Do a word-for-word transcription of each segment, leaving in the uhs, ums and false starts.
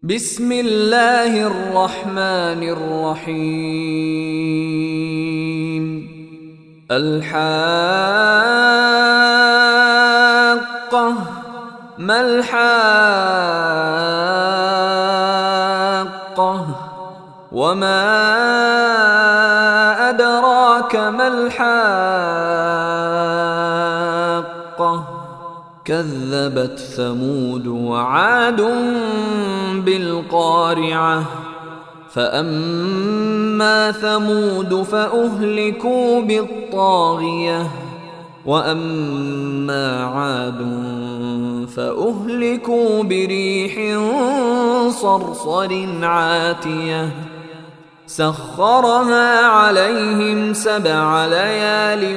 بسم الله الرحمن الرحيم. الحاقة ما الحاقة وما أدراك ما الحاقة كذبت ثمود وعاد بالقارعة فأما ثمود فأهلكوا بالطاغية وأما عاد فأهلكوا بريح صرصر عاتية سخرها عليهم سبع ليال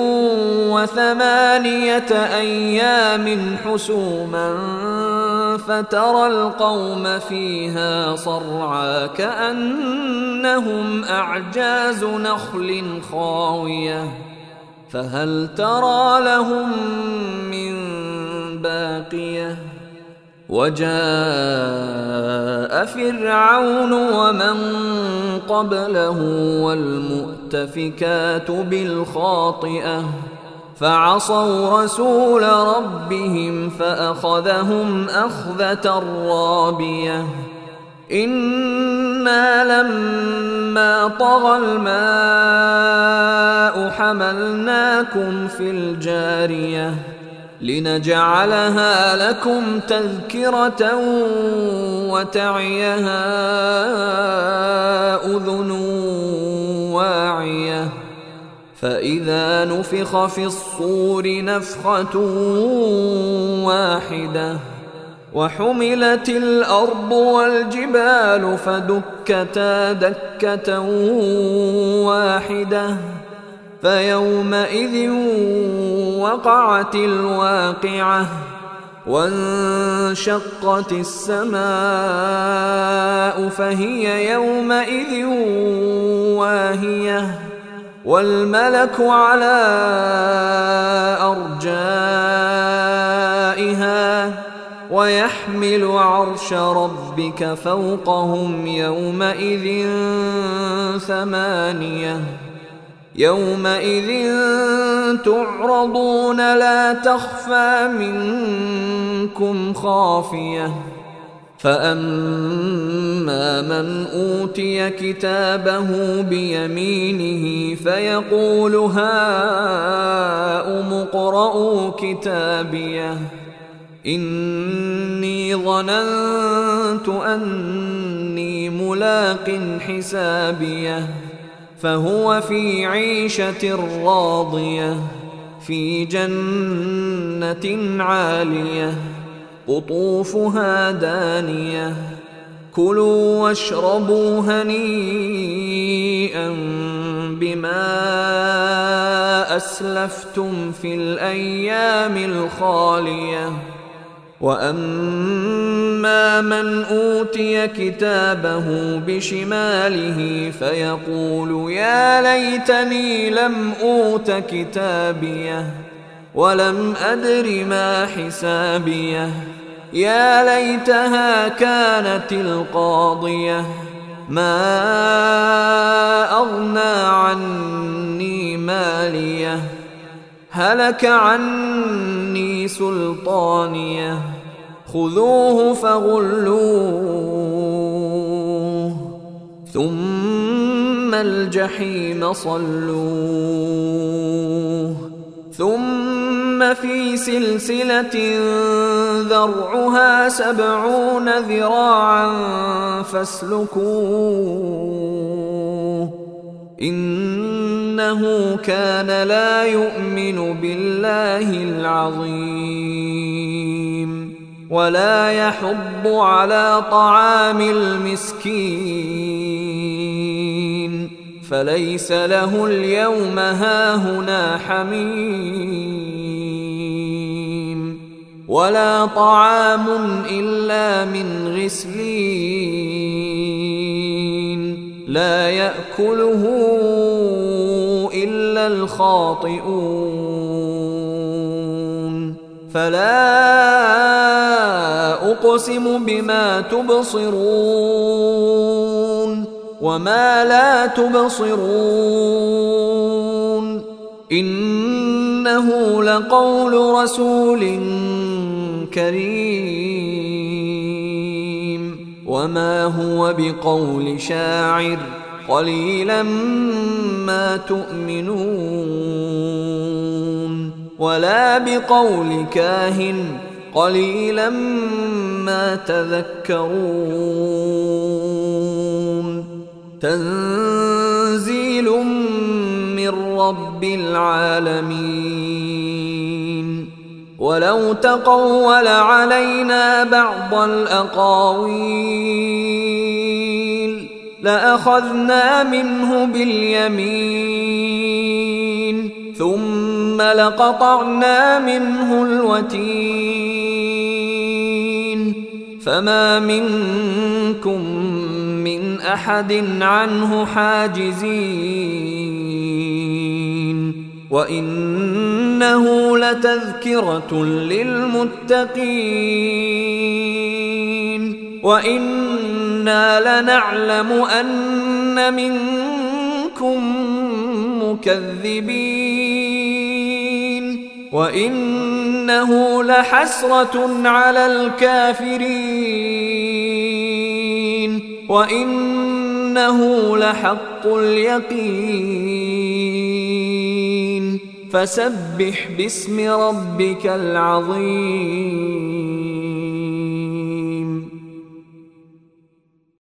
وثمانية أيام حسوما فترى القوم فيها صرعى كأنهم أعجاز نخل خاوية فهل ترى لهم من باقية وجاء فرعون ومن قبله والمؤتفكات بالخاطئة فعصوا رسول ربهم فأخذهم أخذة رابية إنا لما طغى الماء حملناكم في الجارية لنجعلها لكم تذكرة وتعيها أذن واعية فإذا نفخ في الصور نفخة واحدة وحملت الأرض والجبال فدكتا دكة واحدة فيومئذ وقعت الواقعة وانشقت السماء فهي يومئذ واهية والملك على أرجائها ويحمل عرش ربك فوقهم يومئذ ثمانية يومئذ تعرضون لا تخفى منكم خافية فأما من أوتي كتابه بيمينه فيقول هاؤم اقرءوا كتابيه إني ظننت أني ملاق حسابيه فهو في عيشة راضية في جنة عالية قطوفها دانية كلوا واشربوا هنيئا بما أسلفتم في الأيام الخالية وأما من أوتي كتابه بشماله فيقول يا ليتني لم أوت كتابيه ولم أدر ما حسابيه يا ليتها كانت القاضية ما أغنى عني ماليه هلك عني سلطانيه خذوه فغلوه ثم الجحيم صلوه ثم في سلسلة ذرعها سبعون ذراعا فاسلكوه إنه كان لا يؤمن بالله العظيم ولا يحض على طعام المسكين فليس له اليوم هاهنا حميم ولا طعام إلا من غسلين لا يأكله إلا الخاطئون فلا أقسم بما تبصرون وما لا تبصرون إنه لقول رسول كريم وما هو بقول شاعر قليلا ما تؤمنون ولا بقول كاهن قليلا ما تذكرون تنزيل من رب العالمين ولو تقول علينا بعض الأقاويل لأخذنا منه باليمين ثم لقطعنا منه الوتين فما منكم من أحد عنه حاجزين وإنه لتذكرة للمتقين وإنا لنعلم أن منكم مكذبين وإنه لحسرة على الكافرين وإنه لحق اليقين فسبح باسم ربك العظيم.